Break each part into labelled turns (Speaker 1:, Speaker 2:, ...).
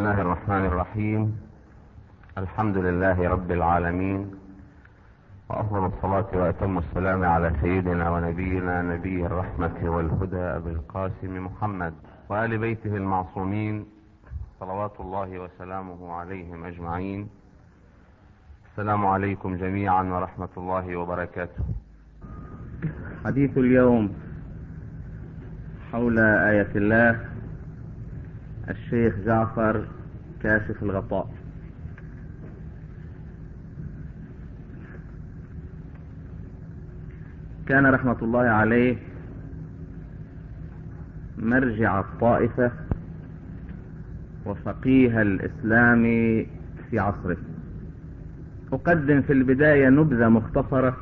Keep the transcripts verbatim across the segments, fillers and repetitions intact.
Speaker 1: الله الرحمن الرحيم. الحمد لله رب العالمين، وأفضل الصلاة وأتم السلام على سيدنا ونبينا نبي الرحمة والهدى أبي القاسم محمد وآل بيته المعصومين صلوات الله وسلامه عليهم أجمعين. السلام عليكم جميعا ورحمة الله وبركاته.
Speaker 2: حديث اليوم حول آية الله الشيخ جعفر كاشف الغطاء. كان رحمة الله عليه مرجع الطائفة وفقيه الإسلام في عصره. أقدم في البداية نبذة مختصرة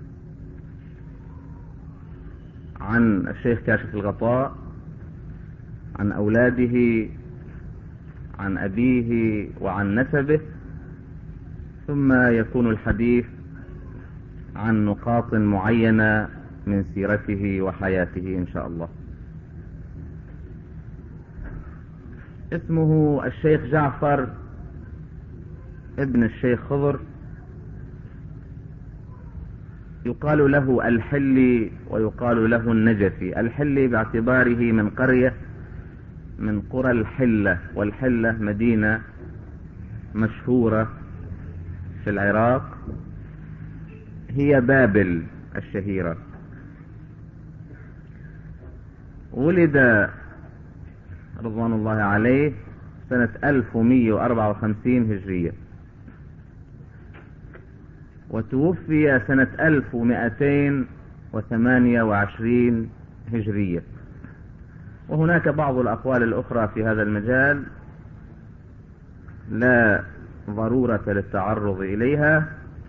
Speaker 2: عن الشيخ كاشف الغطاء، عن أولاده، عن أبيه وعن نسبه، ثم يكون الحديث عن نقاط معينة من سيرته وحياته إن شاء الله. اسمه الشيخ جعفر ابن الشيخ خضر، يقال له الحلي ويقال له النجفي. الحلي باعتباره من قرية من قرى الحلة، والحلة مدينة مشهورة في العراق، هي بابل الشهيرة. ولد رضوان الله عليه سنة ألف ومئة وأربعة وخمسين هجرية، وتوفي سنة ألف ومئتين وثمانية وعشرين هجرية. وهناك بعض الأقوال الأخرى في هذا المجال لا ضرورة للتعرض إليها.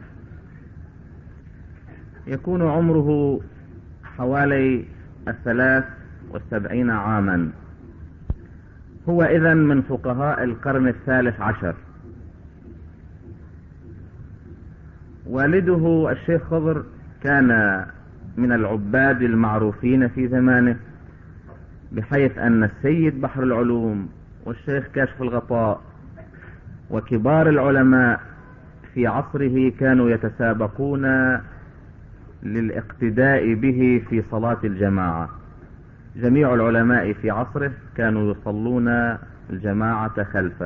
Speaker 2: يكون عمره حوالي الثلاث والسبعين عاما. هو إذن من فقهاء القرن الثالث عشر. والده الشيخ خضر كان من العباد المعروفين في زمانه، بحيث أن السيد بحر العلوم والشيخ كاشف الغطاء وكبار العلماء في عصره كانوا يتسابقون للاقتداء به في صلاة الجماعة. جميع العلماء في عصره كانوا يصلون الجماعة خلفه.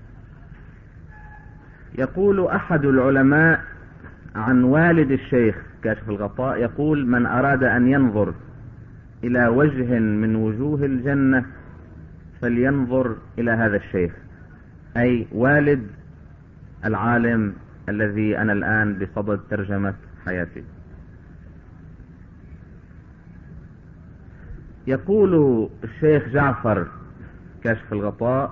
Speaker 2: يقول أحد العلماء عن والد الشيخ كاشف الغطاء، يقول: من أراد أن ينظر إلى وجه من وجوه الجنة فلينظر إلى هذا الشيخ، أي والد العالم الذي أنا الآن بصدد ترجمة حياتي. يقول الشيخ جعفر كاشف الغطاء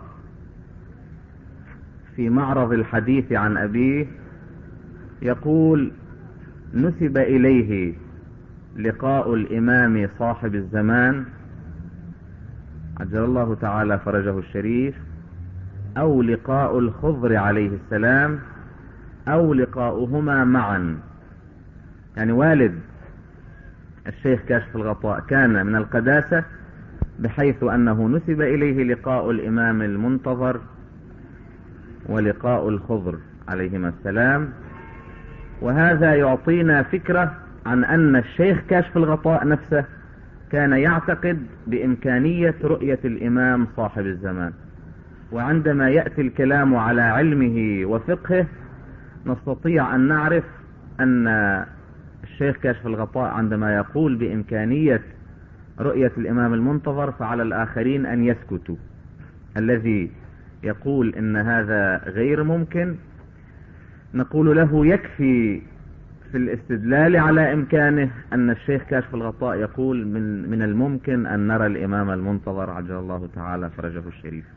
Speaker 2: في معرض الحديث عن أبيه، يقول: نسب إليه لقاء الإمام صاحب الزمان عجل الله تعالى فرجه الشريف، أو لقاء الخضر عليه السلام، أو لقاؤهما معا. يعني والد الشيخ كاشف الغطاء كان من القداسة، بحيث أنه نسب إليه لقاء الإمام المنتظر ولقاء الخضر عليهما السلام. وهذا يعطينا فكرة عن أن الشيخ كاشف الغطاء نفسه كان يعتقد بإمكانية رؤية الإمام صاحب الزمان. وعندما يأتي الكلام على علمه وفقهه نستطيع أن نعرف أن الشيخ كاشف الغطاء عندما يقول بإمكانية رؤية الإمام المنتظر فعلى الآخرين أن يسكتوا. الذي يقول إن هذا غير ممكن نقول له يكفي في الاستدلال على إمكانه أن الشيخ كاشف الغطاء يقول من, من الممكن أن نرى الإمام المنتظر عجل الله تعالى فرجه الشريف.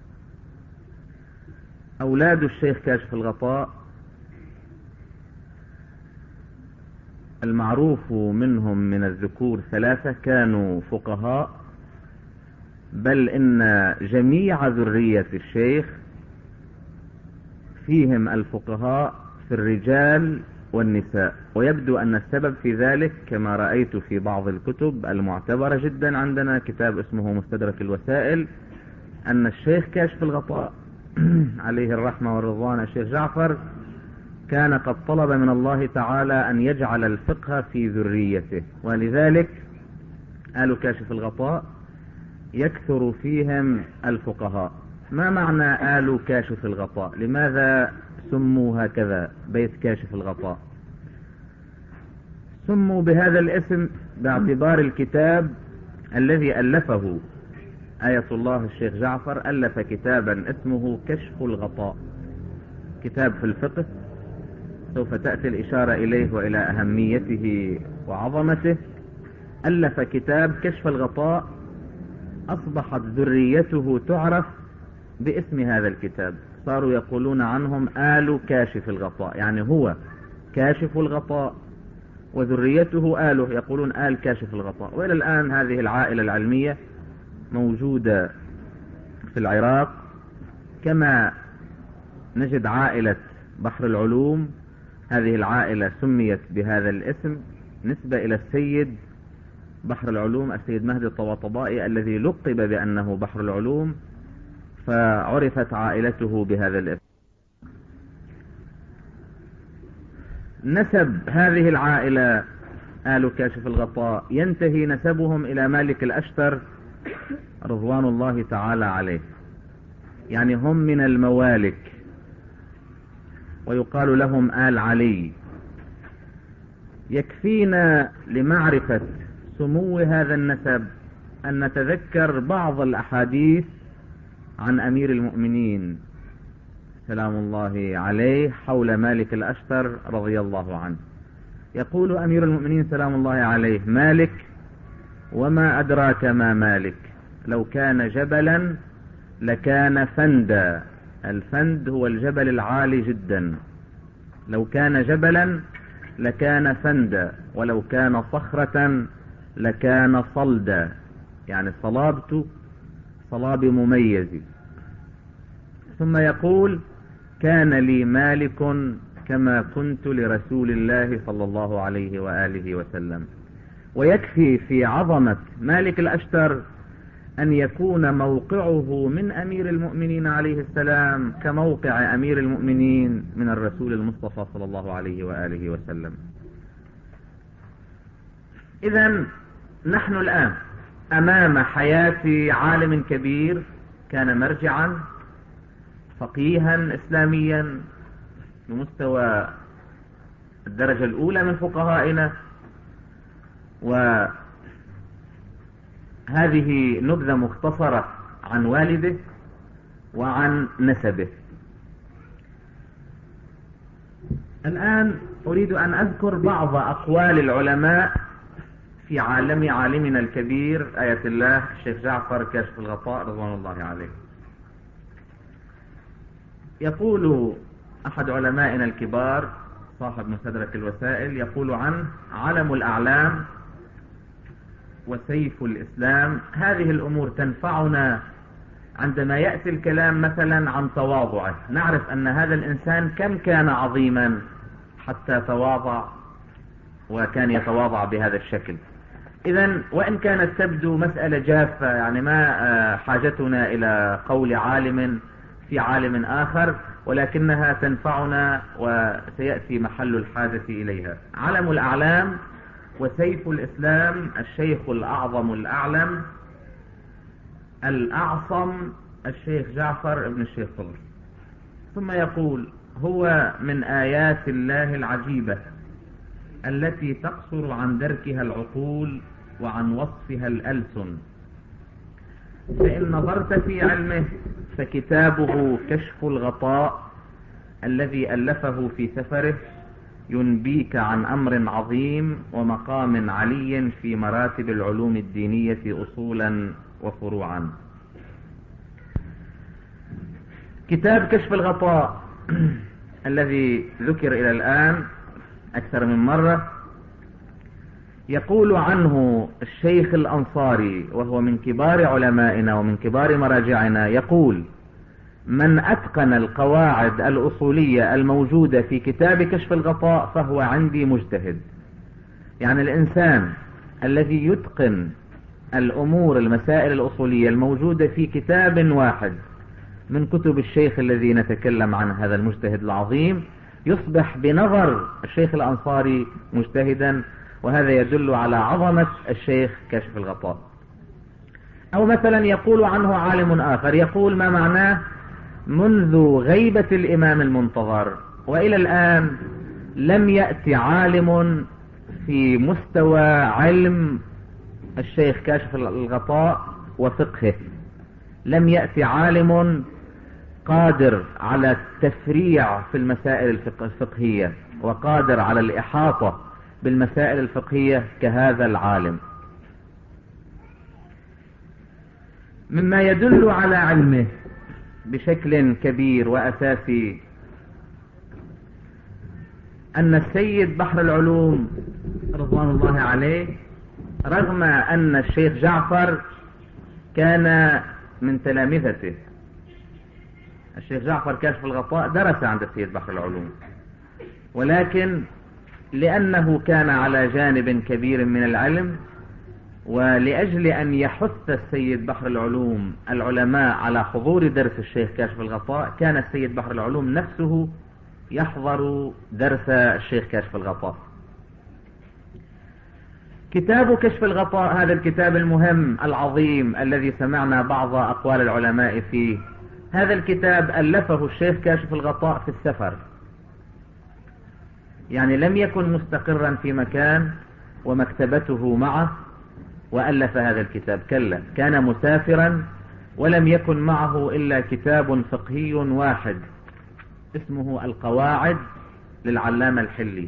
Speaker 2: أولاد الشيخ كاشف الغطاء المعروف منهم من الذكور ثلاثة كانوا فقهاء، بل إن جميع ذرية الشيخ فيهم الفقهاء في الرجال والنساء. ويبدو أن السبب في ذلك كما رأيت في بعض الكتب المعتبرة جدا عندنا، كتاب اسمه مستدرك الوسائل، أن الشيخ كاشف الغطاء عليه الرحمة والرضوان الشيخ جعفر كان قد طلب من الله تعالى أن يجعل الفقه في ذريته، ولذلك آل كاشف الغطاء يكثر فيهم الفقهاء. ما معنى آل كاشف الغطاء؟ لماذا سموا هكذا بيت كاشف الغطاء؟ سموا بهذا الاسم باعتبار الكتاب الذي ألفه آية الله الشيخ جعفر، ألف كتابا اسمه كشف الغطاء، كتاب في الفقه سوف تأتي الإشارة إليه وإلى أهميته وعظمته. ألف كتاب كشف الغطاء، أصبحت ذريته تعرف باسم هذا الكتاب، صاروا يقولون عنهم آل كاشف الغطاء، يعني هو كاشف الغطاء وذريته آله، يقولون آل كاشف الغطاء. وإلى الآن هذه العائلة العلمية موجودة في العراق، كما نجد عائلة بحر العلوم، هذه العائلة سميت بهذا الاسم نسبة إلى السيد بحر العلوم السيد مهدي الطباطبائي الذي لقب بأنه بحر العلوم، فعرفت عائلته بهذا الاسم. نسب هذه العائلة آل كاشف الغطاء ينتهي نسبهم إلى مالك الأشتر رضوان الله تعالى عليه، يعني هم من الموالك، ويقال لهم آل علي. يكفينا لمعرفة سمو هذا النسب أن نتذكر بعض الأحاديث عن أمير المؤمنين سلام الله عليه حول مالك الأشتر رضي الله عنه. يقول أمير المؤمنين سلام الله عليه: مالك وما أدراك ما مالك، لو كان جبلا لكان فندا. الفند هو الجبل العالي جدا، لو كان جبلا لكان فندا، ولو كان صخرة لكان صلدا، يعني صلابت صلاب مميز. ثم يقول: كان لي مالك كما كنت لرسول الله صلى الله عليه وآله وسلم. ويكفي في عظمة مالك الأشتر أن يكون موقعه من أمير المؤمنين عليه السلام كموقع أمير المؤمنين من الرسول المصطفى صلى الله عليه وآله وسلم. إذن نحن الآن أمام حياة عالم كبير كان مرجعا فقيها إسلاميا بمستوى الدرجة الأولى من فقهائنا، وهذه نبذة مختصرة عن والده وعن نسبه. الآن أريد أن أذكر بعض أقوال العلماء في عالم عالمنا الكبير آية الله الشيخ جعفر كاشف الغطاء رضوان الله عليه. يقول أحد علمائنا الكبار صاحب مستدرك الوسائل، يقول عنه: علم الأعلام وسيف الإسلام. هذه الأمور تنفعنا عندما يأتي الكلام مثلا عن تواضعه، نعرف أن هذا الإنسان كم كان عظيما حتى تواضع وكان يتواضع بهذا الشكل. إذن وإن كانت تبدو مسألة جافة، يعني ما حاجتنا إلى قول عالم في عالم آخر، ولكنها تنفعنا وسيأتي محل الحاجة إليها. علم الأعلام وسيف الإسلام الشيخ الأعظم الأعلم الأعصم الشيخ جعفر ابن الشيخ فضل. ثم يقول: هو من آيات الله العجيبة التي تقصر عن دركها العقول وعن وصفها الألسن، فإن نظرت في علمه فكتابه كشف الغطاء الذي ألفه في سفره ينبيك عن أمر عظيم ومقام علي في مراتب العلوم الدينية أصولا وفروعا. كتاب كشف الغطاء الذي ذكر إلى الآن أكثر من مرة، يقول عنه الشيخ الأنصاري وهو من كبار علمائنا ومن كبار مراجعنا، يقول: من أتقن القواعد الأصولية الموجودة في كتاب كشف الغطاء فهو عندي مجتهد. يعني الإنسان الذي يتقن الأمور المسائل الأصولية الموجودة في كتاب واحد من كتب الشيخ الذي نتكلم عن هذا المجتهد العظيم، يصبح بنظر الشيخ الأنصاري مجتهدا، وهذا يدل على عظمة الشيخ كاشف الغطاء. أو مثلا يقول عنه عالم آخر، يقول ما معناه: منذ غيبة الإمام المنتظر وإلى الآن لم يأتي عالم في مستوى علم الشيخ كاشف الغطاء وفقهه، لم يأتي عالم قادر على التفريع في المسائل الفقهية وقادر على الإحاطة بالمسائل الفقهية كهذا العالم. مما يدل على علمه بشكل كبير وأساسي أن السيد بحر العلوم رضوان الله عليه، رغم أن الشيخ جعفر كان من تلامذته، الشيخ جعفر كاشف الغطاء درس عند السيد بحر العلوم، ولكن لأنه كان على جانب كبير من العلم، ولأجل أن يحث السيد بحر العلوم العلماء على حضور درس الشيخ كاشف الغطاء، كان السيد بحر العلوم نفسه يحضر درس الشيخ كاشف الغطاء. كتاب كشف الغطاء، هذا الكتاب المهم العظيم الذي سمعنا بعض أقوال العلماء فيه، هذا الكتاب ألفه الشيخ كاشف الغطاء في السفر، يعني لم يكن مستقرا في مكان ومكتبته معه وألف هذا الكتاب، كلا، كان مسافرا ولم يكن معه إلا كتاب فقهي واحد اسمه القواعد للعلامة الحلي.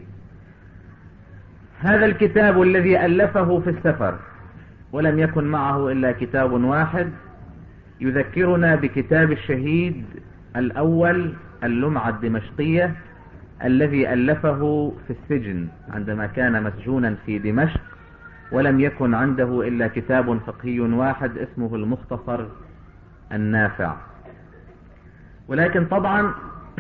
Speaker 2: هذا الكتاب الذي ألفه في السفر ولم يكن معه إلا كتاب واحد يذكرنا بكتاب الشهيد الأول اللمعة الدمشقية الذي ألفه في السجن عندما كان مسجونا في دمشق، ولم يكن عنده إلا كتاب فقهي واحد اسمه المختصر النافع. ولكن طبعا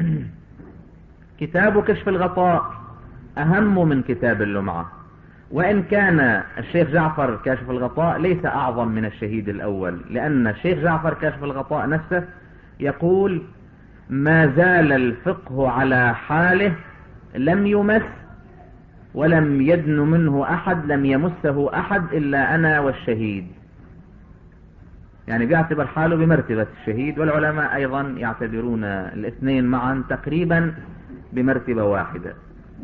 Speaker 2: كتاب كشف الغطاء أهم من كتاب اللمعة، وإن كان الشيخ جعفر كاشف الغطاء ليس أعظم من الشهيد الأول، لأن الشيخ جعفر كاشف الغطاء نفسه يقول: ما زال الفقه على حاله، لم يمس ولم يدن منه أحد، لم يمسه أحد إلا أنا والشهيد. يعني بيعتبر حاله بمرتبة الشهيد، والعلماء أيضا يعتبرون الاثنين معا تقريبا بمرتبة واحدة.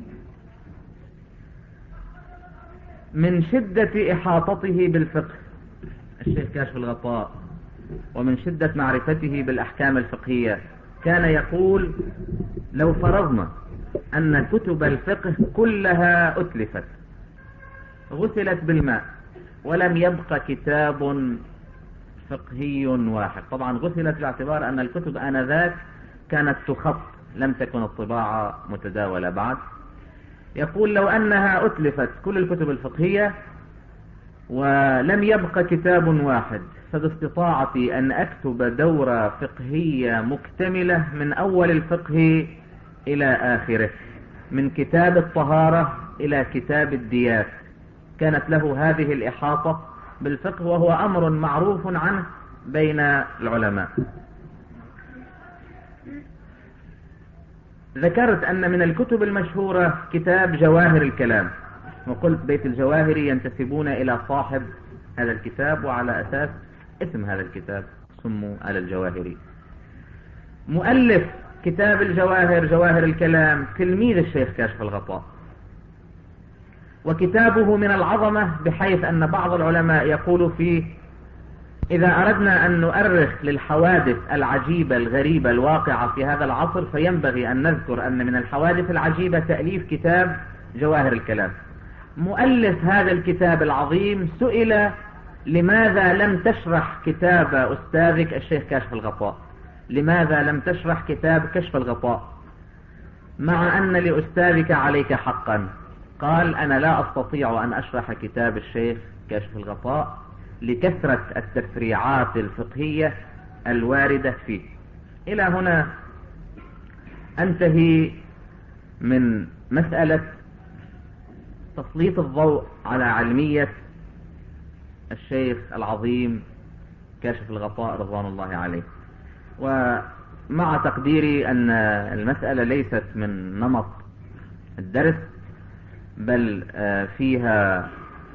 Speaker 2: من شدة إحاطته بالفقه الشيخ كاشف الغطاء ومن شدة معرفته بالأحكام الفقهية كان يقول: لو فرضنا أن كتب الفقه كلها أتلفت غسلت بالماء ولم يبقى كتاب فقهي واحد، طبعا غسلت باعتبار أن الكتب آنذاك كانت تخط، لم تكن الطباعة متداولة بعد، يقول: لو أنها أتلفت كل الكتب الفقهية ولم يبقى كتاب واحد، فباستطاعتي أن أكتب دورة فقهية مكتملة من أول الفقه إلى آخره، من كتاب الطهارة إلى كتاب الديات. كانت له هذه الإحاطة بالفقه، وهو أمر معروف عنه بين العلماء. ذكرت أن من الكتب المشهورة كتاب جواهر الكلام، وقلت بيت الجواهري ينتسبون إلى صاحب هذا الكتاب، وعلى أساس اسم هذا الكتاب سموا على الجواهري. مؤلف كتاب الجواهر جواهر الكلام تلميذ الشيخ كاشف الغطاء، وكتابه من العظمة بحيث أن بعض العلماء يقول فيه: إذا أردنا أن نؤرخ للحوادث العجيبة الغريبة الواقعة في هذا العصر فينبغي أن نذكر أن من الحوادث العجيبة تأليف كتاب جواهر الكلام. مؤلف هذا الكتاب العظيم سئل: لماذا لم تشرح كتاب أستاذك الشيخ كاشف الغطاء؟ لماذا لم تشرح كتاب كشف الغطاء مع أن لأستاذك عليك حقا؟ قال: أنا لا أستطيع أن أشرح كتاب الشيخ كاشف الغطاء لكثرة التفريعات الفقهية الواردة فيه. إلى هنا أنتهي من مسألة تسليط الضوء على علمية الشيخ العظيم كاشف الغطاء رضوان الله عليه. ومع تقديري أن المسألة ليست من نمط الدرس، بل فيها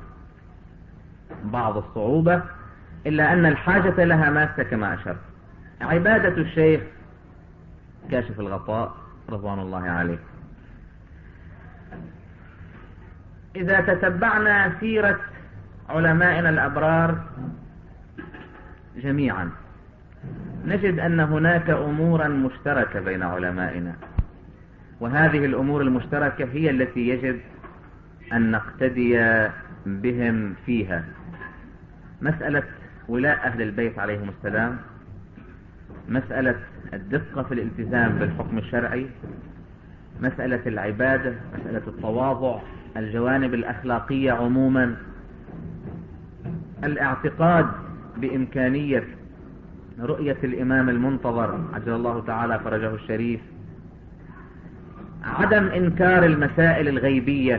Speaker 2: بعض الصعوبة، إلا أن الحاجة لها ماسة كما أشرت. عبادة الشيخ كاشف الغطاء رضوان الله عليه، إذا تتبعنا سيرة علمائنا الأبرار جميعا نجد أن هناك أمورا مشتركة بين علمائنا، وهذه الأمور المشتركة هي التي يجب أن نقتدي بهم فيها. مسألة ولاء أهل البيت عليهم السلام، مسألة الدقة في الالتزام بالحكم الشرعي، مسألة العبادة، مسألة التواضع، الجوانب الأخلاقية عموما، الاعتقاد بإمكانية رؤية الإمام المنتظر عجل الله تعالى فرجه الشريف، عدم إنكار المسائل الغيبية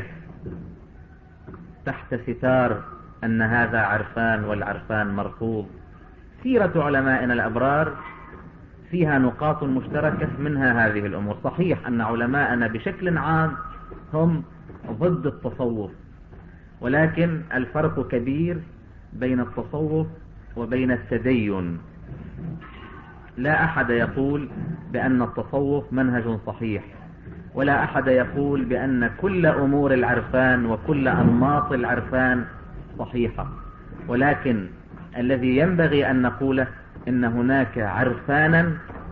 Speaker 2: تحت ستار أن هذا عرفان والعرفان مرفوض. سيرة علمائنا الأبرار فيها نقاط مشتركة، منها هذه الأمور. صحيح أن علماءنا بشكل عام هم ضد التصوف، ولكن الفرق كبير بين التصوف وبين التدين. لا أحد يقول بأن التصوف منهج صحيح، ولا أحد يقول بأن كل أمور العرفان وكل أنماط العرفان صحيحة، ولكن الذي ينبغي أن نقوله إن هناك عرفانا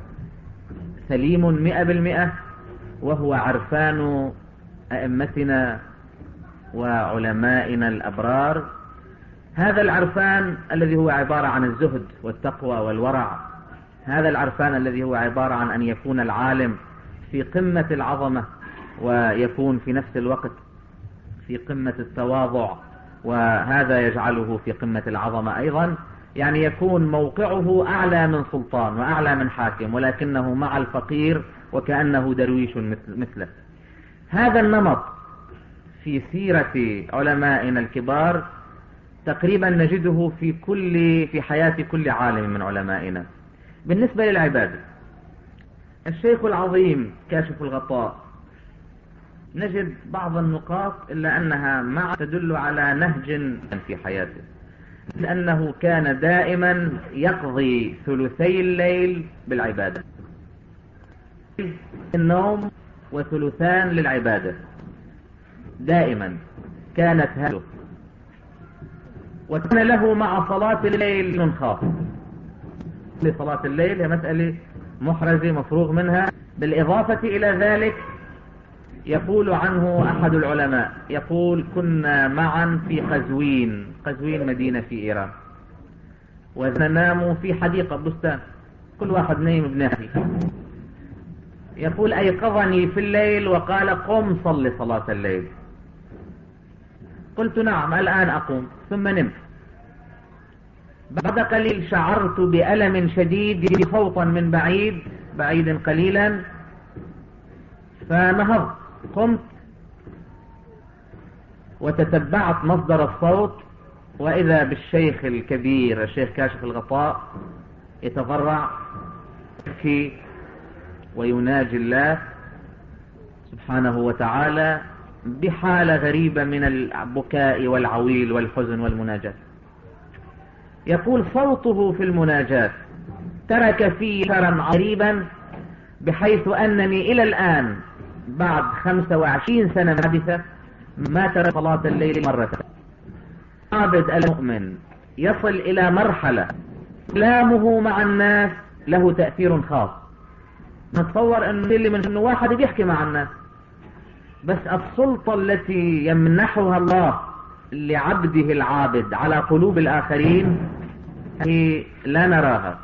Speaker 2: سليم مئة بالمئة، وهو عرفان أئمتنا وعلمائنا الأبرار. هذا العرفان الذي هو عبارة عن الزهد والتقوى والورع، هذا العرفان الذي هو عبارة عن أن يكون العالم في قمة العظمة ويكون في نفس الوقت في قمة التواضع، وهذا يجعله في قمة العظمة أيضا، يعني يكون موقعه أعلى من سلطان وأعلى من حاكم، ولكنه مع الفقير وكأنه درويش مثله. هذا النمط في سيرة علمائنا الكبار تقريبا نجده في كل في حياة كل عالم من علمائنا. بالنسبة للعبادة، الشيخ العظيم كاشف الغطاء نجد بعض النقاط إلا أنها مع تدل على نهج في حياته، لأنه كان دائما يقضي ثلثي الليل بالعبادة، النوم وثلثان للعبادة دائما كانت هذه. وكان له مع صلاة الليل خاص، لصلاة الليل هي مسألة محرزة مفروغ منها. بالإضافة إلى ذلك يقول عنه أحد العلماء، يقول كنا معا في قزوين، قزوين مدينة في إيران، وننام في حديقة بستان، كل واحد نايم بناحية. يقول أيقظني في الليل وقال قم صل صلاة الليل. قلت نعم الآن أقوم، ثم نمت. بعد قليل شعرت بألم شديد صوتا من بعيد بعيد قليلا، فنهضت، قمت وتتبعت مصدر الصوت، وإذا بالشيخ الكبير الشيخ كاشف الغطاء يتضرع يبكي ويناجي الله سبحانه وتعالى بحالة غريبة من البكاء والعويل والحزن والمناجاة. يقول صوته في المناجاة ترك في أثرا غريبا، بحيث أنني إلى الآن بعد خمسة وعشرين سنة حادثة ما ترى صلاة الليل مرة. عابد المؤمن يصل إلى مرحلة كلامه مع الناس له تأثير خاص. نتصور أنه اللي من أنه واحد بيحكي مع الناس، بس السلطة التي يمنحها الله لعبده العابد على قلوب الآخرين هي لا نراها.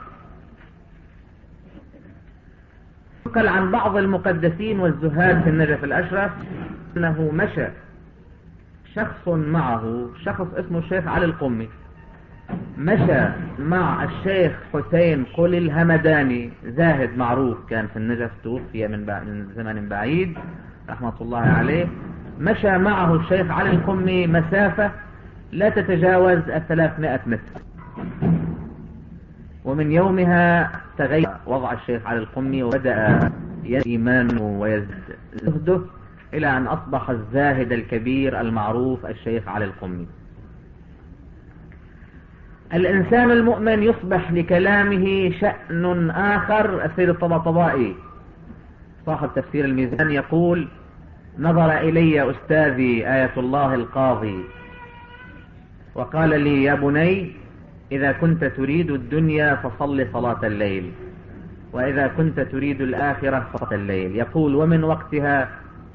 Speaker 2: يقال عن بعض المقدسين والزهاد في النجف الأشرف أنه مشى شخص معه، شخص اسمه الشيخ علي القمي، مشى مع الشيخ حسين قل الهمداني، زاهد معروف كان في النجف، توفي من, من زمن بعيد رحمة الله عليه. مشى معه الشيخ علي القمي مسافة لا تتجاوز الثلاثمائة متر، ومن يومها تغير وضع الشيخ علي القمي، وبدأ يزداد إيمانه ويزداد زهده إلى أن أصبح الزاهد الكبير المعروف الشيخ علي القمي. الإنسان المؤمن يصبح لكلامه شأن آخر. السيد الطباطبائي صاحب تفسير الميزان يقول: نظر إلي أستاذي آية الله القاضي وقال لي: يا بني، إذا كنت تريد الدنيا فصل صلاة الليل، وإذا كنت تريد الآخرة فصل الليل. يقول: ومن وقتها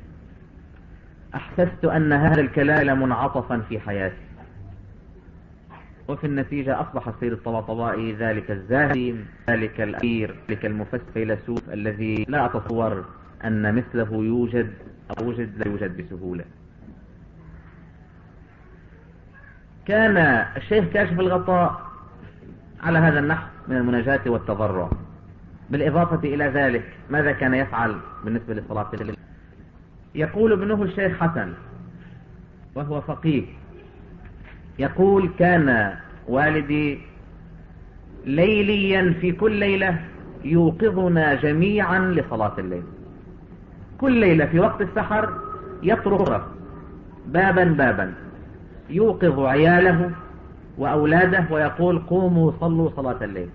Speaker 2: أحسست أن هذا الكلام منعطفا في حياتي. وفي النتيجة أصبح السيد الطباطبائي ذلك الزاهد، ذلك الأمير، ذلك المفسر فيلسوف الذي لا أتصور أن مثله يوجد أو وجد لا يوجد بسهولة. كان الشيخ كاشف الغطاء على هذا النحو من المناجاة والتضرع. بالإضافة إلى ذلك ماذا كان يفعل بالنسبة لصلاة الليل؟ يقول ابنه الشيخ حسن وهو فقيه، يقول: كان والدي ليليا في كل ليلة يوقظنا جميعا لصلاة الليل. كل ليلة في وقت السحر يطرق بابا بابا يوقظ عياله وأولاده ويقول: قوموا صلوا صلاة الليل.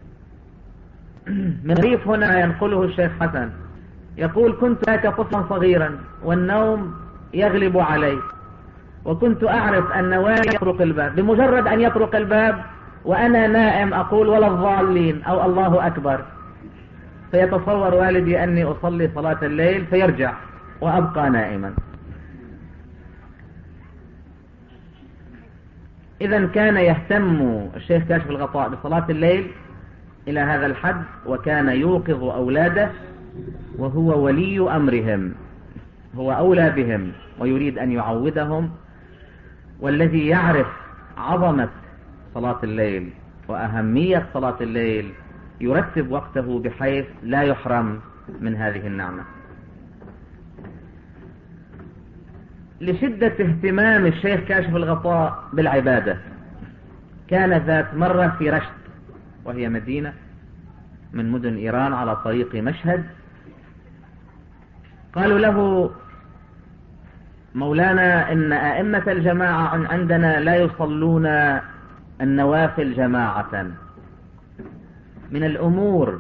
Speaker 2: من ريف هنا ينقله الشيخ حسن يقول: كنت هناك طفلا صغيرا والنوم يغلب علي، وكنت أعرف أن والدي يطرق الباب، بمجرد أن يطرق الباب وأنا نائم أقول: ولا الضالين أو الله أكبر، فيتصور والدي أني أصلي صلاة الليل فيرجع وأبقى نائما. إذا كان يهتم الشيخ كاشف الغطاء بصلاة الليل إلى هذا الحد، وكان يوقظ أولاده وهو ولي أمرهم، هو أولى بهم ويريد أن يعودهم. والذي يعرف عظمة صلاة الليل وأهمية صلاة الليل يرتب وقته بحيث لا يحرم من هذه النعمة. لشدة اهتمام الشيخ كاشف الغطاء بالعبادة، كان ذات مرة في رشت، وهي مدينة من مدن إيران على طريق مشهد. قالوا له: مولانا، إن أئمة الجماعة عندنا لا يصلون النوافل جماعة. من الأمور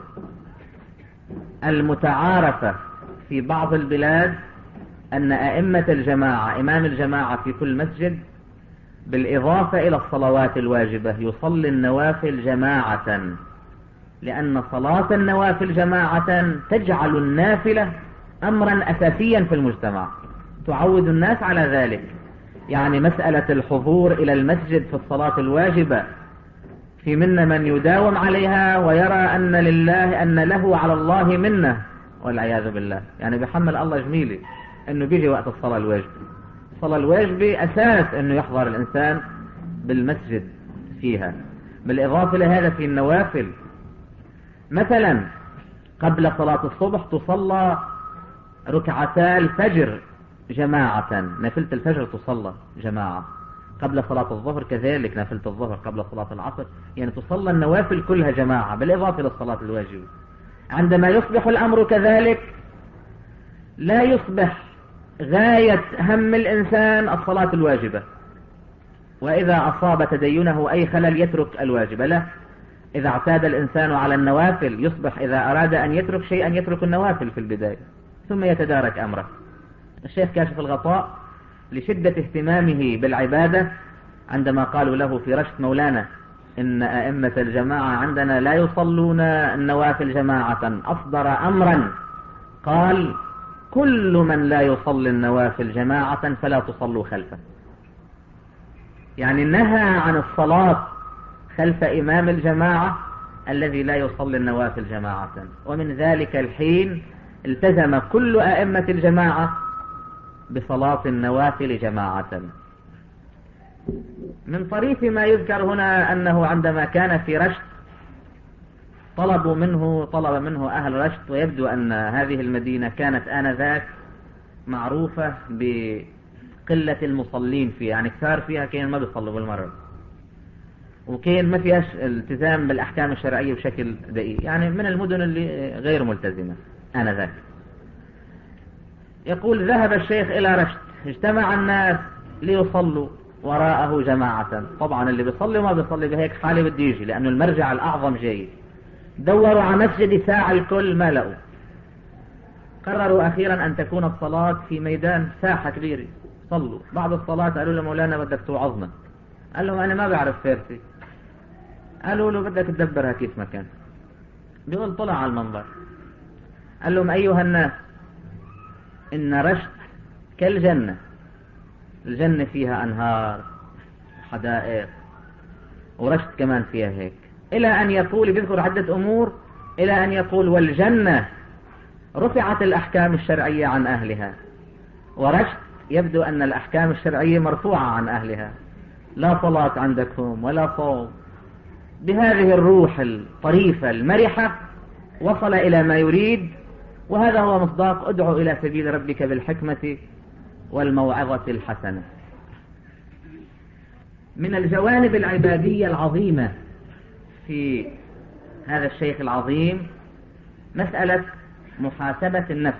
Speaker 2: المتعارفة في بعض البلاد أن أئمة الجماعة، إمام الجماعة في كل مسجد، بالإضافة إلى الصلوات الواجبة يصلي النوافل جماعة، لأن صلاة النوافل جماعة تجعل النافلة أمرا أساسيا في المجتمع، تعود الناس على ذلك. يعني مسألة الحضور إلى المسجد في الصلاة الواجبة، في منا من يداوم عليها ويرى أن لله أن له على الله منه والعياذ بالله، يعني بيحمل الله جميلي أنه بيجي وقت الصلاة الواجبة. الصلاة الواجبة أساس أنه يحضر الإنسان بالمسجد فيها. بالإضافة لهذا في النوافل، مثلا قبل صلاة الصبح تصلى ركعتا الفجر جماعة، نافلة الفجر تصلى جماعة. قبل صلاة الظهر كذلك نافلة الظهر قبل صلاة العصر، يعني تصلى النوافل كلها جماعة بالإضافة للصلاة الواجبة. عندما يصبح الأمر كذلك لا يصبح غاية هم الإنسان الصلاة الواجبة، وإذا أصاب تدينه أي خلل يترك الواجبة، لا، إذا اعتاد الإنسان على النوافل يصبح إذا أراد أن يترك شيئا يترك النوافل في البداية ثم يتدارك أمره. الشيخ كاشف الغطاء لشدة اهتمامه بالعبادة، عندما قالوا له في رشت: مولانا، إن أئمة الجماعة عندنا لا يصلون النوافل جماعة، أصدر أمرا قال: كل من لا يصلي النوافل جماعة فلا تصلوا خلفه. يعني نهى عن الصلاة خلف إمام الجماعة الذي لا يصلي النوافل جماعة. ومن ذلك الحين التزم كل أئمة الجماعة بصلاة النوافل جماعة. من طريف ما يذكر هنا أنه عندما كان في رشت طلبوا منه طلب منه أهل رشت، ويبدو أن هذه المدينة كانت آنذاك معروفة بقلة المصلين فيها، يعني كثار فيها كانوا ما بيصلوا بالمرة. وكين ما فيهاش التزام بالأحكام الشرعية بشكل دقيق، يعني من المدن اللي غير ملتزمة آنذاك. يقول ذهب الشيخ إلى رشت، اجتمع الناس ليصلوا وراءه جماعة. طبعا اللي بيصلي وما بيصلي بهيك حالة بده يجي، لأنه المرجع الأعظم جاي. دوروا على مسجد ساعة الكل ما لقوا. قرروا أخيرا أن تكون الصلاة في ميدان ساحة كبيرة. صلوا بعد الصلاة قالوا له مولانا بدك توعظنا. قال لهم أنا ما بعرف فارسي. قالوا له بدك تدبرها كيف ما كان. بيقول طلع على المنبر قال لهم أيها الناس، إن رشت كالجنة، الجنة فيها أنهار حدائق، ورشت كمان فيها هيك، إلى أن يقول، بيذكر عدة أمور، إلى أن يقول والجنة رفعت الأحكام الشرعية عن أهلها، ورشت يبدو أن الأحكام الشرعية مرفوعة عن أهلها، لا صلاة عندكم ولا صوم. بهذه الروح الطريفة المرحة وصل إلى ما يريد، وهذا هو مصداق ادعو إلى سبيل ربك بالحكمة والموعظة الحسنة. من الجوانب العبادية العظيمة في هذا الشيخ العظيم مسألة محاسبة النفس.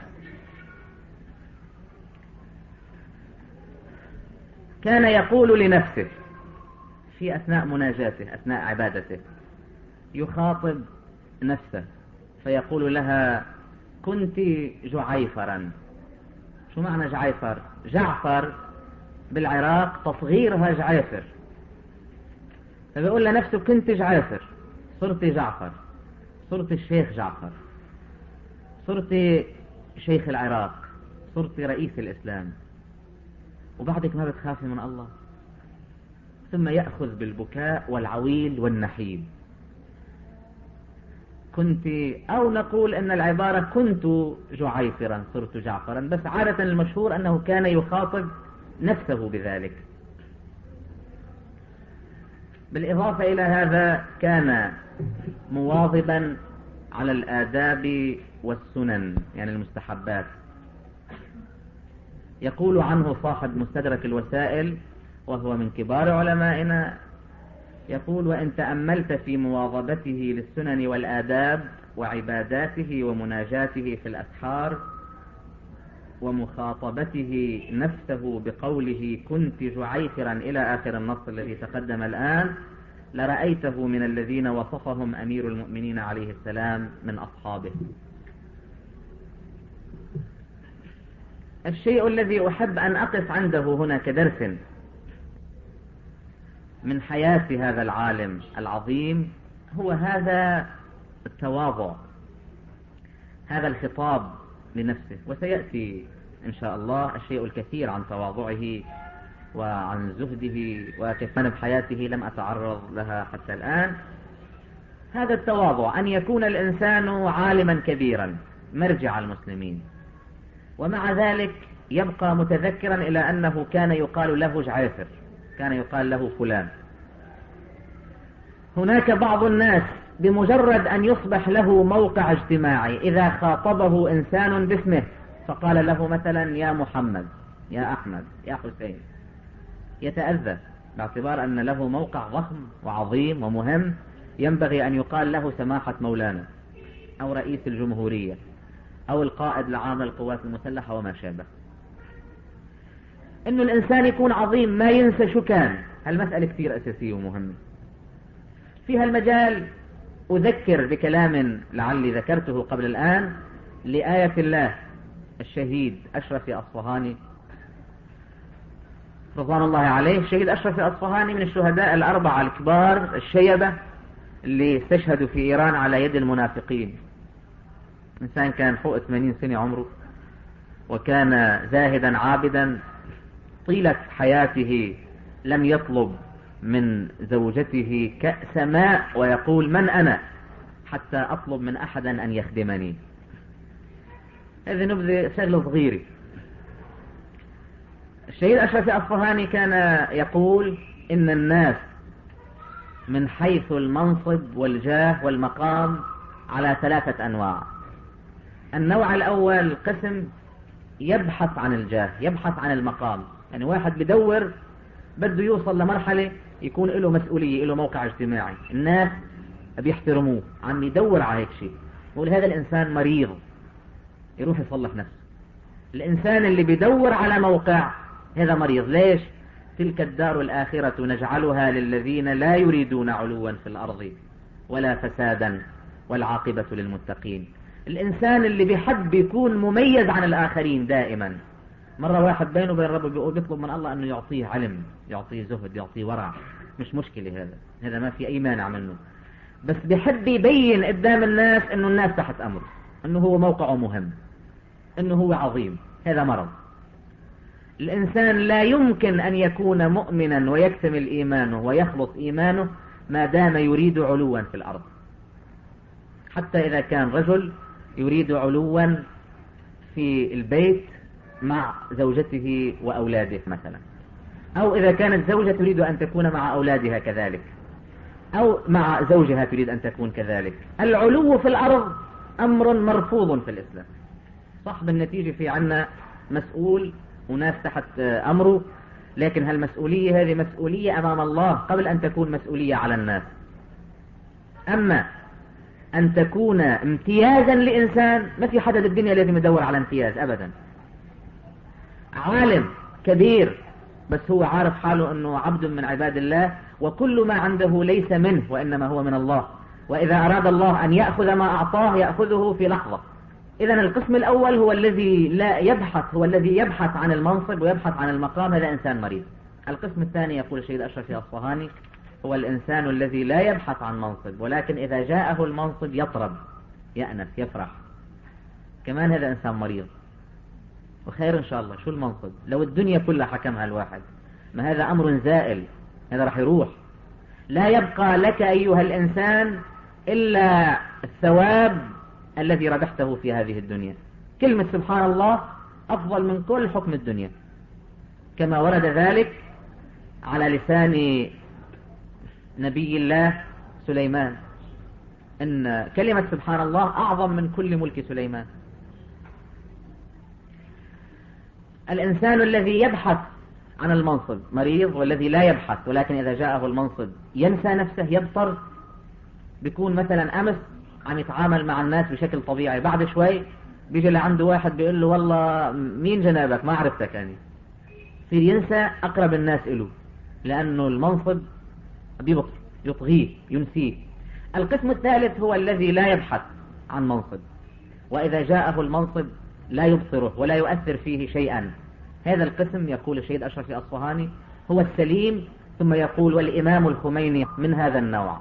Speaker 2: كان يقول لنفسه في أثناء مناجاته، أثناء عبادته، يخاطب نفسه فيقول لها كنت جعيفرا. شو معنى جعيفر؟ جعفر بالعراق تصغيرها جعيفر، فبيقول لنفسه كنت جعيفر، صرت جعفر، صرت الشيخ جعفر، صرت شيخ العراق، صرت رئيس الإسلام، وبعدك ما بتخافي من الله. ثم يأخذ بالبكاء والعويل والنحيب. كنت، أو نقول أن العبارة كنت جعيفرا صرت جعفرا، بس عادة المشهور أنه كان يخاطب نفسه بذلك. بالإضافة إلى هذا كان مواظبا على الآداب والسنن، يعني المستحبات. يقول عنه صاحب مستدرك الوسائل وهو من كبار علمائنا، يقول وإن تأملت في مواظبته للسنن والآداب وعباداته ومناجاته في الأسحار ومخاطبته نفسه بقوله كنت جعيفرا إلى آخر النص الذي تقدم الآن، لرأيته من الذين وصفهم أمير المؤمنين عليه السلام من أصحابه. الشيء الذي أحب أن أقف عنده هنا كدرس من حياة هذا العالم العظيم هو هذا التواضع، هذا الخطاب لنفسه. وسيأتي إن شاء الله الشيء الكثير عن تواضعه وعن زهده وكيف حياته لم أتعرض لها حتى الآن. هذا التواضع أن يكون الإنسان عالما كبيرا مرجع المسلمين، ومع ذلك يبقى متذكرا إلى أنه كان يقال له جعيفر، كان يقال له فلان. هناك بعض الناس بمجرد أن يصبح له موقع اجتماعي إذا خاطبه إنسان باسمه فقال له مثلا يا محمد، يا أحمد، يا حسين، يتأذى باعتبار أن له موقع ضخم وعظيم ومهم، ينبغي أن يقال له سماحة مولانا أو رئيس الجمهورية أو القائد العام للقوات المسلحة وما شابه. إنه الإنسان يكون عظيم ما ينسى شو كان، هالمسألة كثير أساسية ومهمة. في هالمجال أذكر بكلام لعلي ذكرته قبل الآن لآية الله الشهيد أشرف أصفهاني رضوان الله عليه. الشهيد أشرف أصفهاني من الشهداء الأربعة الكبار الشيبة اللي استشهدوا في إيران على يد المنافقين. إنسان كان فوق ثمانين سنة عمره، وكان زاهدا عابدا، طيلة حياته لم يطلب من زوجته كأس ماء ويقول من أنا حتى أطلب من أحد أن يخدمني. هذه نبذة شغلة صغيرة. الشهيد أشرف أصفهاني كان يقول إن الناس من حيث المنصب والجاه والمقام على ثلاثة أنواع. النوع الأول قسم يبحث عن الجاه، يبحث عن المقام، يعني واحد بدور بده يوصل لمرحلة يكون له مسؤولية، له موقع اجتماعي، الناس بيحترموه، عم يدور على هيك شيء، يقول هذا الإنسان مريض، يروح يصلح نفسه. الإنسان اللي بيدور على موقع هذا مريض. ليش؟ تلك الدار الآخرة نجعلها للذين لا يريدون علوا في الأرض ولا فسادا والعاقبة للمتقين. الإنسان اللي بيحب يكون مميز عن الآخرين دائما. مرة واحد بينه وبين ربه بيطلب من الله أنه يعطيه علم، يعطيه زهد، يعطيه ورع، مش مشكلة، هذا هذا ما في أي مانع منه، بس بيحب يبين قدام الناس أنه الناس تحت أمره، أنه هو موقعه مهم، أنه هو عظيم. هذا مرض. الإنسان لا يمكن أن يكون مؤمنا ويكتمل إيمانه ويخلص إيمانه ما دام يريد علوا في الأرض. حتى إذا كان رجل يريد علوا في البيت مع زوجته وأولاده مثلا، أو إذا كانت زوجة تريد أن تكون مع أولادها كذلك، أو مع زوجها تريد أن تكون كذلك. العلو في الأرض أمر مرفوض في الإسلام. صح، بالنتيجة في عنا مسؤول وناس تحت أمره، لكن هالمسؤولية هذه مسؤولية أمام الله قبل أن تكون مسؤولية على الناس. أما أن تكون امتيازا لإنسان، ما في حدا بالدنيا لازم يدور على امتياز أبدا. عالم كبير بس هو عارف حاله أنه عبد من عباد الله، وكل ما عنده ليس منه وإنما هو من الله، وإذا أراد الله أن يأخذ ما أعطاه يأخذه في لحظة. إذن القسم الأول هو الذي لا يبحث، هو الذي يبحث عن المنصب ويبحث عن المقام، هذا إنسان مريض. القسم الثاني يقول الشهيد أشرف الأصفهاني هو الإنسان الذي لا يبحث عن منصب، ولكن إذا جاءه المنصب يطرب، يأنس، يفرح. كمان هذا إنسان مريض. وخير إن شاء الله. شو المنصب؟ لو الدنيا كلها حكمها الواحد، ما هذا أمر زائل، هذا راح يروح. لا يبقى لك أيها الإنسان إلا الثواب الذي ربحته في هذه الدنيا. كلمة سبحان الله أفضل من كل حكم الدنيا، كما ورد ذلك على لسان نبي الله سليمان، أن كلمة سبحان الله أعظم من كل ملك سليمان. الإنسان الذي يبحث عن المنصب مريض، والذي لا يبحث ولكن إذا جاءه المنصب ينسى نفسه، يبطر، بيكون مثلا أمس عم يتعامل مع الناس بشكل طبيعي، بعد شوي بيجي لعنده واحد بيقول له والله مين جنابك، ما عرفتك يعني، يصير ينسى أقرب الناس إله، لأنه المنصب بيبطر، يطغيه، ينسيه. القسم الثالث هو الذي لا يبحث عن منصب، وإذا جاءه المنصب لا يبصره ولا يؤثر فيه شيئا. هذا القسم يقول الشهيد أشرف الأصفهاني هو السليم. ثم يقول والإمام الخميني من هذا النوع.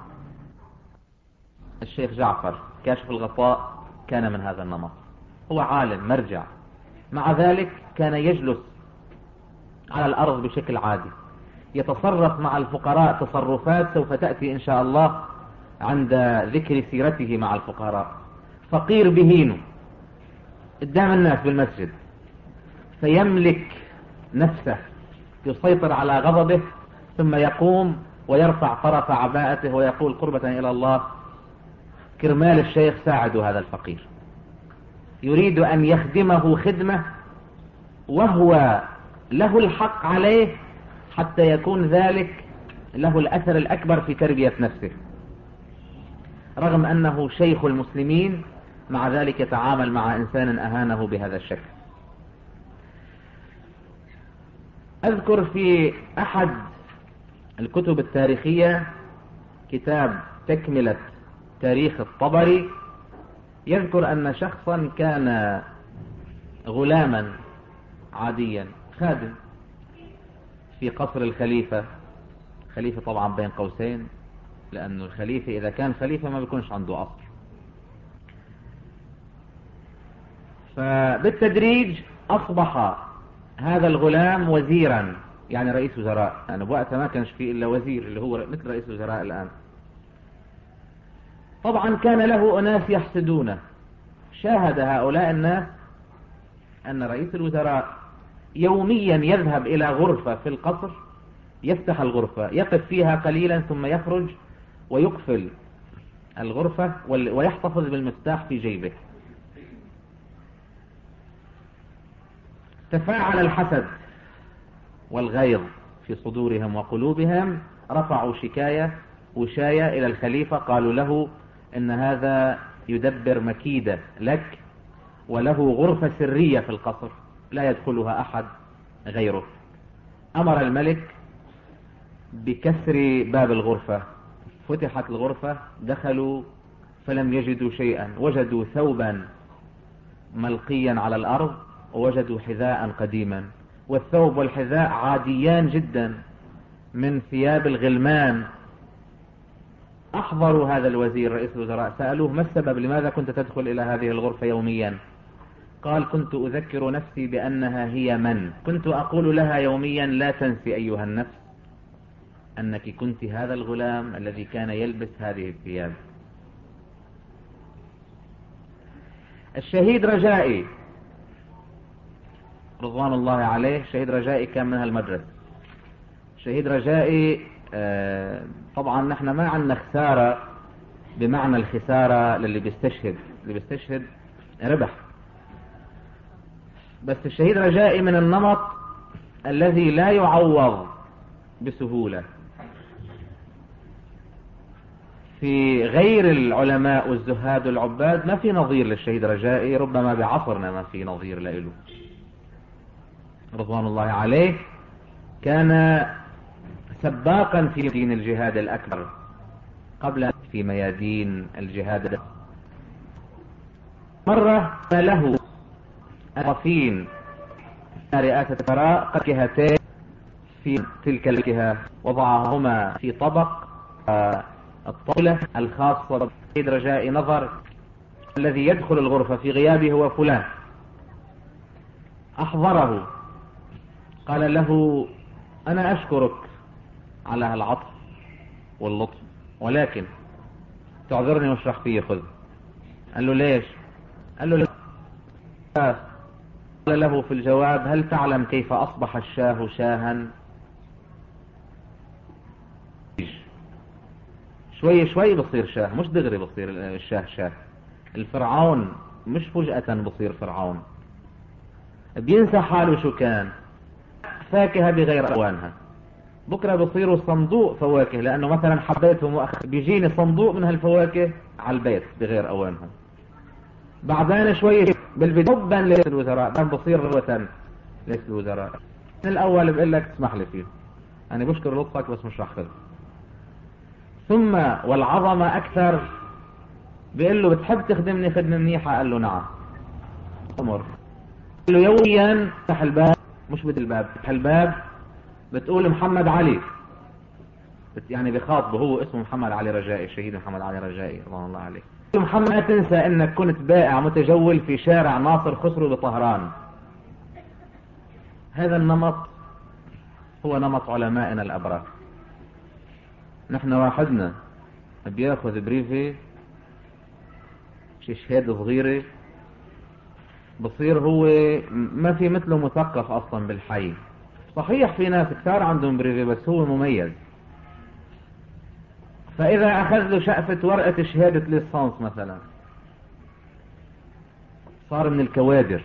Speaker 2: الشيخ جعفر كاشف الغطاء كان من هذا النمط، هو عالم مرجع، مع ذلك كان يجلس على الأرض بشكل عادي، يتصرف مع الفقراء تصرفات سوف تأتي إن شاء الله عند ذكر سيرته مع الفقراء. فقير بهينه قدام الناس بالمسجد، فيملك نفسه، يسيطر على غضبه، ثم يقوم ويرفع طرف عباءته ويقول قربة إلى الله كرمال الشيخ ساعدوا هذا الفقير. يريد أن يخدمه خدمة وهو له الحق عليه، حتى يكون ذلك له الأثر الأكبر في تربية نفسه. رغم أنه شيخ المسلمين، مع ذلك يتعامل مع إنسان أهانه بهذا الشكل. أذكر في أحد الكتب التاريخية كتاب تكملة تاريخ الطبري، يذكر أن شخصا كان غلاما عاديا خادم في قصر الخليفة. خليفة طبعا بين قوسين، لأن الخليفة إذا كان خليفة ما بيكونش عنده قصر. فبالتدريج أصبح هذا الغلام وزيرا، يعني رئيس وزراء، يعني بوقتها ما كانش فيه إلا وزير اللي هو مثل رئيس وزراء الآن. طبعا كان له أناس يحسدونه. شاهد هؤلاء الناس أن رئيس الوزراء يوميا يذهب إلى غرفة في القصر، يفتح الغرفة، يقف فيها قليلا ثم يخرج ويقفل الغرفة ويحتفظ بالمفتاح في جيبه. تفاعل الحسد والغيظ في صدورهم وقلوبهم، رفعوا شكاية وشاية إلى الخليفة، قالوا له إن هذا يدبر مكيدة لك وله غرفة سرية في القصر لا يدخلها أحد غيره. أمر الملك بكسر باب الغرفة، فتحت الغرفة، دخلوا فلم يجدوا شيئا، وجدوا ثوبا ملقيا على الأرض ووجدوا حذاء قديما، والثوب والحذاء عاديان جدا من ثياب الغلمان. أحضروا هذا الوزير رئيس الوزراء، سألوه ما السبب، لماذا كنت تدخل إلى هذه الغرفة يوميا؟ قال كنت أذكر نفسي بأنها هي من، كنت أقول لها يوميا لا تنسي أيها النفس أنك كنت هذا الغلام الذي كان يلبس هذه الثياب. الشهيد رجائي رضوان الله عليه، شهيد رجائي كان من هالمدرسة. شهيد رجائي آه طبعا نحن ما عندنا خسارة بمعنى الخسارة للي بيستشهد، اللي بيستشهد ربح، بس الشهيد رجائي من النمط الذي لا يعوض بسهولة. في غير العلماء والزهاد والعباد ما في نظير للشهيد رجائي، ربما بعصرنا ما في نظير له رضوان الله عليه. كان سباقا في دين الجهاد الأكبر قبل في ميادين الجهاد. مرة له الرفين رئاسة الفراء جهتين في تلك الجهة، وضعهما في طبق الطاولة الخاصة بالشهيد رجائي. نظر الذي يدخل الغرفة في غيابه هو فلان، أحضره، قال له أنا أشكرك على العطف واللطف، ولكن تعذرني واشرح فيه، خذ. قال له ليش؟ قال له لا. قال له في الجواب هل تعلم كيف أصبح الشاه شاها؟ شوي شوي بصير شاه، مش دغري بصير الشاه شاه. الفرعون مش فجأة بصير فرعون، بينسى حاله شو كان، فاكهة بغير ألوانها، بكرة بصيروا صندوق فواكه، لأنه مثلا حبيته مؤخر بيجيني صندوق من هالفواكه على البيت بغير أوانها. بعدين شوي بالبداية حبا لرئيس الوزراء، بعدين بصير روة لرئيس الوزراء. من الأول بقول لك اسمح لي فيه، أنا بشكر لطفك بس مش راح خذ. ثم والعظمة أكثر، بيقول له بتحب تخدمني خدمة منيحة؟ قال له نعم. أمر قال له يوميا افتح الباب، مش بدي الباب، افتح الباب بتقول محمد علي، يعني بخاطبه هو، اسمه محمد علي رجائي، الشهيد محمد علي رجائي رضوان الله عليه. محمد لا تنسى انك كنت بائع متجول في شارع ناصر خسرو بطهران. هذا النمط هو نمط علمائنا الابرار. نحن واحدنا بياخذ بريفي شي شهادة صغيرة، بصير هو ما في مثله مثقف اصلا بالحي. صحيح في ناس كثار عندهم بريفي بس هو مميز، فإذا أخذ له شقفة ورقة شهادة ليسانس مثلا صار من الكوادر.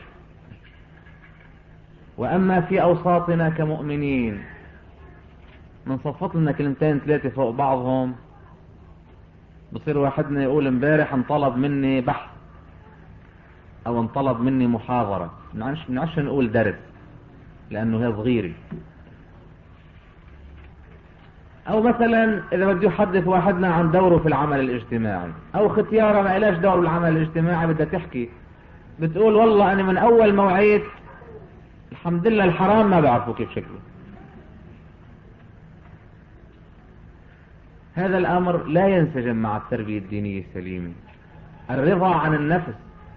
Speaker 2: وأما في أوساطنا كمؤمنين من صفت لنا كلمتين ثلاثة فوق بعضهم، بصير واحدنا يقول امبارح انطلب مني بحث أو انطلب مني محاضرة، منعش نقول درس لأنه هي صغيرة. او مثلا اذا بده يحدث واحدنا عن دوره في العمل الاجتماعي، او ختيارة ما علاش دور العمل الاجتماعي، بدها تحكي بتقول والله انا من اول ما وعيت الحمد لله الحرام ما بعرفه كيف شكله. هذا الامر لا ينسجم مع التربية الدينية السليمة. الرضا عن النفس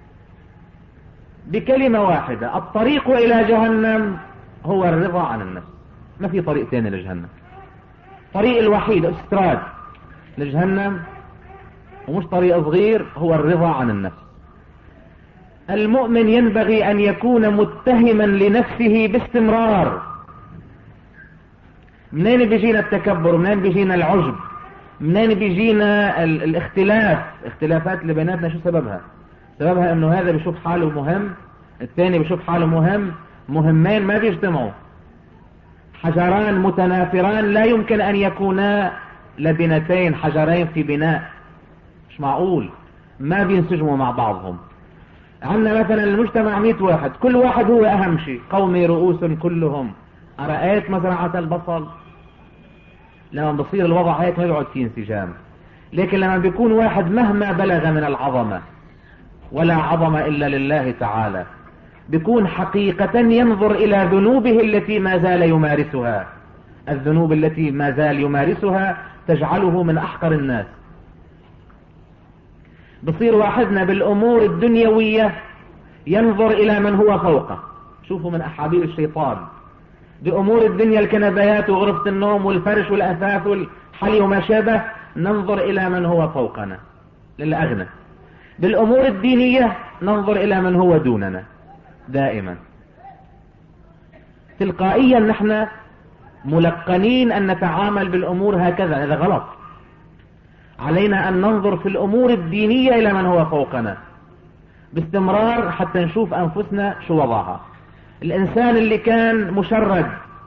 Speaker 2: بكلمة واحدة، الطريق الى جهنم هو الرضا عن النفس، ما في طريق ثاني لجهنم. طريق الوحيد استراد لجهنم، ومش طريق صغير، هو الرضا عن النفس. المؤمن ينبغي أن يكون متهما لنفسه باستمرار. منين بيجينا التكبر؟ منين بيجينا العجب؟ منين بيجينا الاختلاف؟ اختلافات اللي بيناتنا شو سببها؟ سببها انه هذا بيشوف حاله مهم، الثاني بيشوف حاله مهم، مهمين ما بيجتمعوا. حجران متنافران لا يمكن أن يكونا لبنتين، حجرين في بناء، مش معقول، ما بينسجموا مع بعضهم. عندنا مثلا المجتمع مئة واحد، كل واحد هو أهم شيء، قومي رؤوس كلهم. أرأيت مزرعة البصل؟ لما بصير الوضع هيك ما بيقعد فيه انسجام. لكن لما بيكون واحد مهما بلغ من العظمة، ولا عظمة إلا لله تعالى، بيكون حقيقة ينظر إلى ذنوبه التي ما زال يمارسها. الذنوب التي ما زال يمارسها تجعله من أحقر الناس. بصير واحدنا بالأمور الدنيوية ينظر إلى من هو فوقه. شوفوا من أحابيل الشيطان، بأمور الدنيا الكنبيات وغرفة النوم والفرش والأثاث والحلي وما شابه، ننظر إلى من هو فوقنا للأغنى. بالأمور الدينية ننظر إلى من هو دوننا دائما. تلقائيا نحن ملقنين أن نتعامل بالأمور هكذا، هذا غلط. علينا أن ننظر في الأمور الدينية إلى من هو فوقنا باستمرار حتى نشوف أنفسنا شو وضعها. الإنسان اللي كان مشرد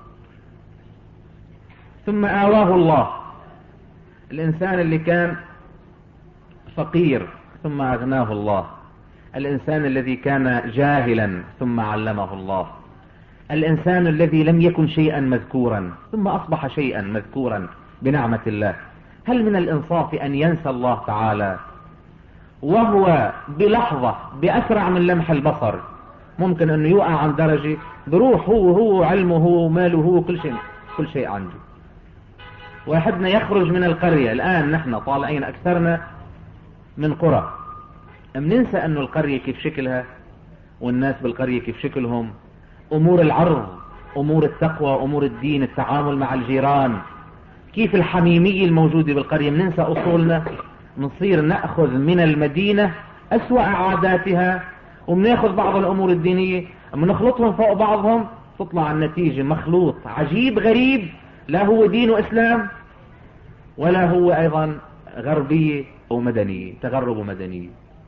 Speaker 2: ثم آواه الله، الإنسان اللي كان فقير ثم أغناه الله، الإنسان الذي كان جاهلا ثم علمه الله، الإنسان الذي لم يكن شيئا مذكورا ثم أصبح شيئا مذكورا بنعمة الله. هل من الإنصاف أن ينسى الله تعالى وهو بلحظة بأسرع من لمح البصر ممكن أنه يقع عن درجة بروح هو هو علمه هو ماله هو كل شيء كل شيء عنده. واحدنا يخرج من القرية، الآن نحن طالعين أكثرنا من قرى، بننسى أنه القرية كيف شكلها والناس بالقرية كيف شكلهم، أمور العرض، أمور التقوى، أمور الدين، التعامل مع الجيران، كيف الحميمية الموجودة بالقرية. بننسى أصولنا، نصير نأخذ من المدينة أسوأ عاداتها وبناخذ بعض الأمور الدينية بنخلطهم فوق بعضهم، تطلع النتيجة مخلوط عجيب غريب، لا هو دين وإسلام ولا هو أيضا غربية ومدنية، تغرب ومدنية.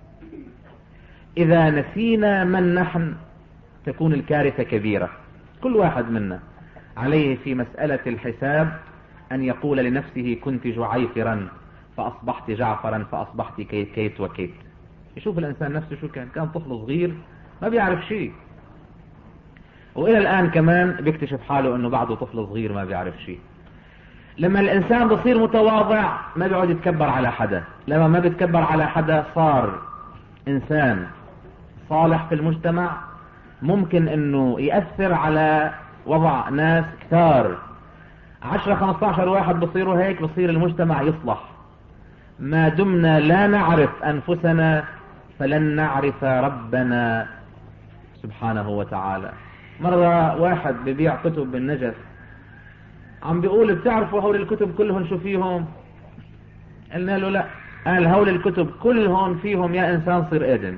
Speaker 2: إذا نسينا من نحن تكون الكارثة كبيرة. كل واحد منا عليه في مسألة الحساب أن يقول لنفسه كنت جعيفرا فأصبحت جعفرا فأصبحت كيت كيت وكيت. يشوف الإنسان نفسه شو كان، كان طفل صغير ما بيعرف شيء، وإلى الآن كمان بيكتشف حاله أنه بعده طفل صغير ما بيعرف شيء. لما الإنسان بصير متواضع ما بيقعد يتكبر على حدا، لما ما بيتكبر على حدا صار إنسان صالح في المجتمع، ممكن أنه يأثر على وضع ناس كثار. عشرة خمسة عشر واحد بصيروا هيك بصير المجتمع يصلح. ما دمنا لا نعرف أنفسنا فلن نعرف ربنا سبحانه وتعالى. مرة واحد ببيع كتب بالنجف عم بيقول بتعرفوا هول الكتب كلهم شو فيهم؟ قلنا له لا. قال هول الكتب كلهم فيهم يا إنسان صير آدم،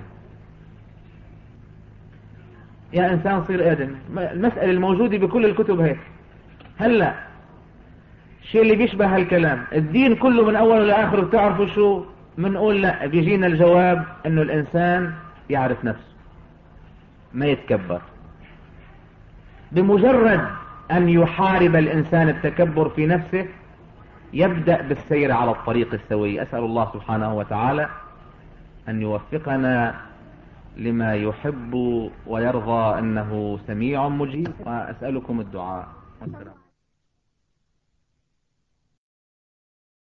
Speaker 2: يا إنسان صير آدم. المسألة الموجودة بكل الكتب هيك. هلأ الشيء اللي بيشبه هالكلام الدين كله من أوله لآخره بتعرفوا شو؟ منقول لا، بيجينا الجواب إنه الإنسان يعرف نفسه ما يتكبر. بمجرد أن يحارب الإنسان التكبر في نفسه يبدأ بالسير على الطريق السوي. أسأل الله سبحانه وتعالى أن يوفقنا لما يحب ويرضى، أنه سميع مجيب، وأسألكم الدعاء. والسلام.